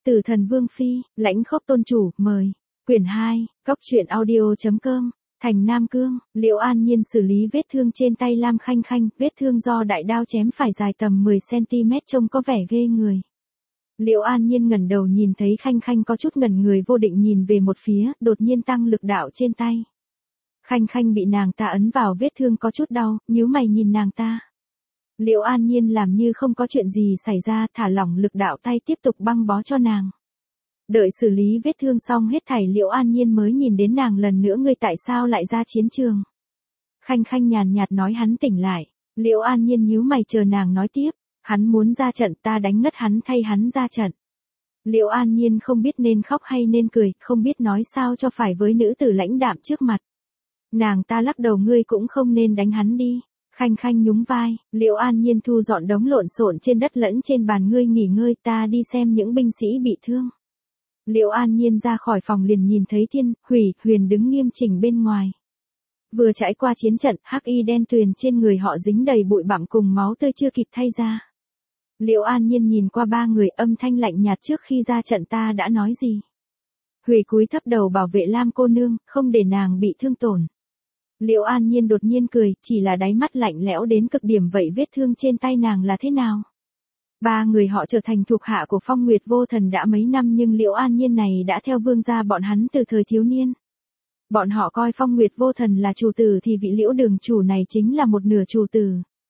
Tử Thần Vương Phi, Lãnh Khốc Tôn Chủ, mời. Quyển 2, Góc truyện audio.com, Thành Nam Cương, Liễu An Nhiên xử lý vết thương trên tay Lam Khanh Khanh, vết thương do đại đao chém phải dài tầm 10cm trông có vẻ ghê người. Liễu An Nhiên ngẩng đầu nhìn thấy Khanh Khanh có chút ngẩn người vô định nhìn về một phía, đột nhiên tăng lực đạo trên tay. Khanh Khanh bị nàng ta ấn vào vết thương có chút đau, nhíu mày nhìn nàng ta. Liễu An Nhiên làm như không có chuyện gì xảy ra, thả lỏng lực đạo tay tiếp tục băng bó cho nàng. Đợi xử lý vết thương xong hết thảy, Liễu An Nhiên mới nhìn đến nàng lần nữa, ngươi tại sao lại ra chiến trường? Khanh Khanh nhàn nhạt nói hắn tỉnh lại. Liễu An Nhiên nhíu mày chờ nàng nói tiếp, hắn muốn ra trận, ta đánh ngất hắn thay hắn ra trận. Liễu An Nhiên không biết nên khóc hay nên cười, không biết nói sao cho phải với nữ tử lãnh đạm trước mặt. Nàng ta lắc đầu, ngươi cũng không nên đánh hắn đi. Khanh Khanh nhún vai. Liễu An Nhiên thu dọn đống lộn xộn trên đất lẫn trên bàn, ngươi nghỉ ngơi, ta đi xem những binh sĩ bị thương. Liễu An Nhiên ra khỏi phòng liền nhìn thấy Thiên, Hủy, Huyền đứng nghiêm chỉnh bên ngoài. Vừa trải qua chiến trận, hắc y đen tuyền trên người họ dính đầy bụi bặm cùng máu tươi chưa kịp thay ra. Liễu An Nhiên nhìn qua ba người, âm thanh lạnh nhạt, trước khi ra trận ta đã nói gì? Hủy cúi thấp đầu bảo vệ Lam cô nương, không để nàng bị thương tổn. Liễu An Nhiên đột nhiên cười, chỉ là đáy mắt lạnh lẽo đến cực điểm, vậy vết thương trên tay nàng là thế nào? Ba người họ trở thành thuộc hạ của Phong Nguyệt Vô Thần đã mấy năm, nhưng Liễu An Nhiên này đã theo vương gia bọn hắn từ thời thiếu niên. Bọn họ coi Phong Nguyệt Vô Thần là chủ tử thì vị Liễu đường chủ này chính là một nửa chủ tử.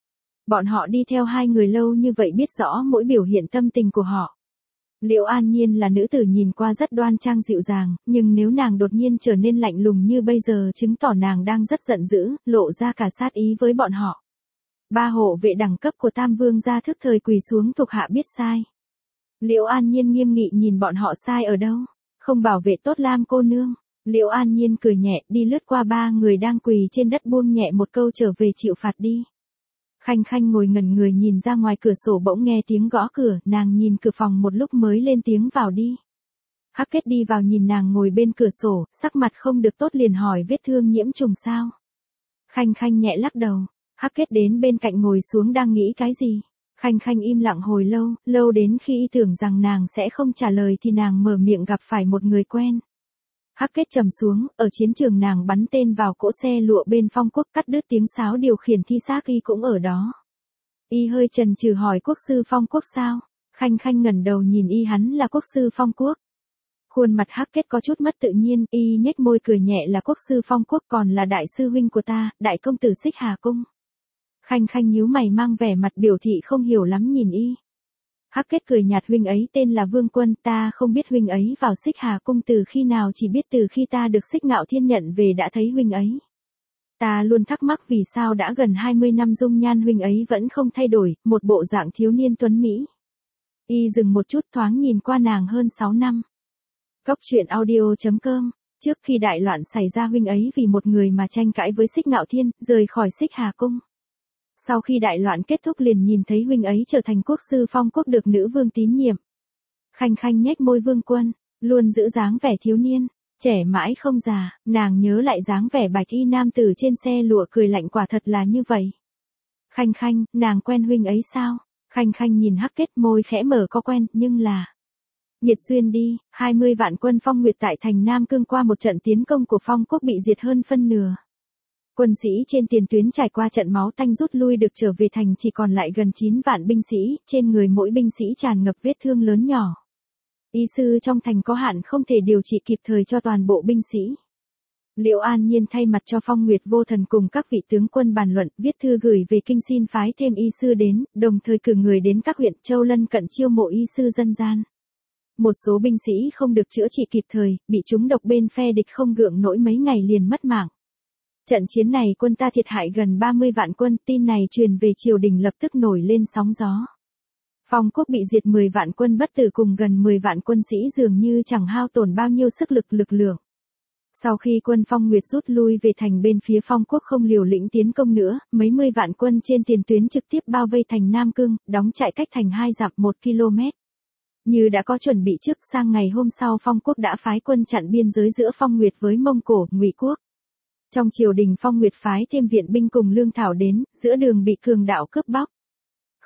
Bọn họ đi theo hai người lâu như vậy biết rõ mỗi biểu hiện tâm tình của họ. Liễu An Nhiên là nữ tử nhìn qua rất đoan trang dịu dàng, nhưng nếu nàng đột nhiên trở nên lạnh lùng như bây giờ chứng tỏ nàng đang rất giận dữ, lộ ra cả sát ý với bọn họ. Ba hộ vệ đẳng cấp của Tam Vương gia thức thời quỳ xuống, thuộc hạ biết sai. Liễu An Nhiên nghiêm nghị nhìn bọn họ, sai ở đâu? Không bảo vệ tốt Lam cô nương. Liễu An Nhiên cười nhẹ, đi lướt qua ba người đang quỳ trên đất, buông nhẹ một câu, trở về chịu phạt đi. Khanh Khanh ngồi ngẩn người nhìn ra ngoài cửa sổ, bỗng nghe tiếng gõ cửa, nàng nhìn cửa phòng một lúc mới lên tiếng, vào đi. Hắc Kết đi vào nhìn nàng ngồi bên cửa sổ, sắc mặt không được tốt liền hỏi, vết thương nhiễm trùng sao? Khanh Khanh nhẹ lắc đầu. Hắc Kết đến bên cạnh ngồi xuống, đang nghĩ cái gì? Khanh Khanh im lặng hồi lâu, lâu đến khi y tưởng rằng nàng sẽ không trả lời thì nàng mở miệng, gặp phải một người quen. Hắc Kết trầm xuống, ở chiến trường nàng bắn tên vào cỗ xe lụa bên Phong Quốc, cắt đứt tiếng sáo điều khiển thi xác y cũng ở đó. Y hơi chần chừ hỏi, quốc sư Phong Quốc sao? Khanh Khanh ngẩng đầu nhìn y, hắn là quốc sư Phong Quốc. Khuôn mặt Hắc Kết có chút mất tự nhiên, y nhếch môi cười nhẹ, là quốc sư Phong Quốc, còn là đại sư huynh của ta, đại công tử Xích Hà Cung. Khanh Khanh nhíu mày mang vẻ mặt biểu thị không hiểu lắm nhìn y. Hắc Kết cười nhạt, huynh ấy tên là Vương Quân, ta không biết huynh ấy vào Xích Hà Cung từ khi nào, chỉ biết từ khi ta được Xích Ngạo Thiên nhận về đã thấy huynh ấy. Ta luôn thắc mắc vì sao đã gần 20 năm dung nhan huynh ấy vẫn không thay đổi, một bộ dạng thiếu niên tuấn mỹ. Y dừng một chút, thoáng nhìn qua nàng, hơn 6 năm. Góc truyện audio.com, trước khi đại loạn xảy ra huynh ấy vì một người mà tranh cãi với Xích Ngạo Thiên, rời khỏi Xích Hà Cung. Sau khi đại loạn kết thúc liền nhìn thấy huynh ấy trở thành quốc sư Phong Quốc, được nữ vương tín nhiệm. Khanh Khanh nhếch môi, Vương Quân luôn giữ dáng vẻ thiếu niên, trẻ mãi không già, nàng nhớ lại dáng vẻ bạch y nam tử trên xe lụa, cười lạnh, quả thật là như vậy. Khanh Khanh, nàng quen huynh ấy sao? Khanh Khanh nhìn Hắc Kết, môi khẽ mở, có quen, nhưng là... Nhiệt Xuyên đi, 20 vạn quân Phong Nguyệt tại thành Nam Cương qua một trận tiến công của Phong Quốc bị diệt hơn phân nửa. Quân sĩ trên tiền tuyến trải qua trận máu tanh rút lui được trở về thành, chỉ còn lại gần 9 vạn binh sĩ, trên người mỗi binh sĩ tràn ngập vết thương lớn nhỏ. Y sư trong thành có hạn, không thể điều trị kịp thời cho toàn bộ binh sĩ. Liễu An Nhiên thay mặt cho Phong Nguyệt Vô Thần cùng các vị tướng quân bàn luận, viết thư gửi về kinh xin phái thêm y sư đến, đồng thời cử người đến các huyện châu lân cận chiêu mộ y sư dân gian. Một số binh sĩ không được chữa trị kịp thời, bị trúng độc bên phe địch không gượng nổi mấy ngày liền mất mạng. Trận chiến này quân ta thiệt hại gần 30 vạn quân, tin này truyền về triều đình lập tức nổi lên sóng gió. Phong Quốc bị diệt 10 vạn quân bất tử cùng gần 10 vạn quân sĩ dường như chẳng hao tổn bao nhiêu sức lực lượng. Sau khi quân Phong Nguyệt rút lui về thành, bên phía Phong Quốc không liều lĩnh tiến công nữa, mấy mươi vạn quân trên tiền tuyến trực tiếp bao vây thành Nam Cương, đóng trại cách thành 2 dặm 1 km. Như đã có chuẩn bị trước, sang ngày hôm sau Phong Quốc đã phái quân chặn biên giới giữa Phong Nguyệt với Mông Cổ, Ngụy Quốc. Trong triều đình Phong Nguyệt phái thêm viện binh cùng lương thảo đến, giữa đường bị cường đạo cướp bóc.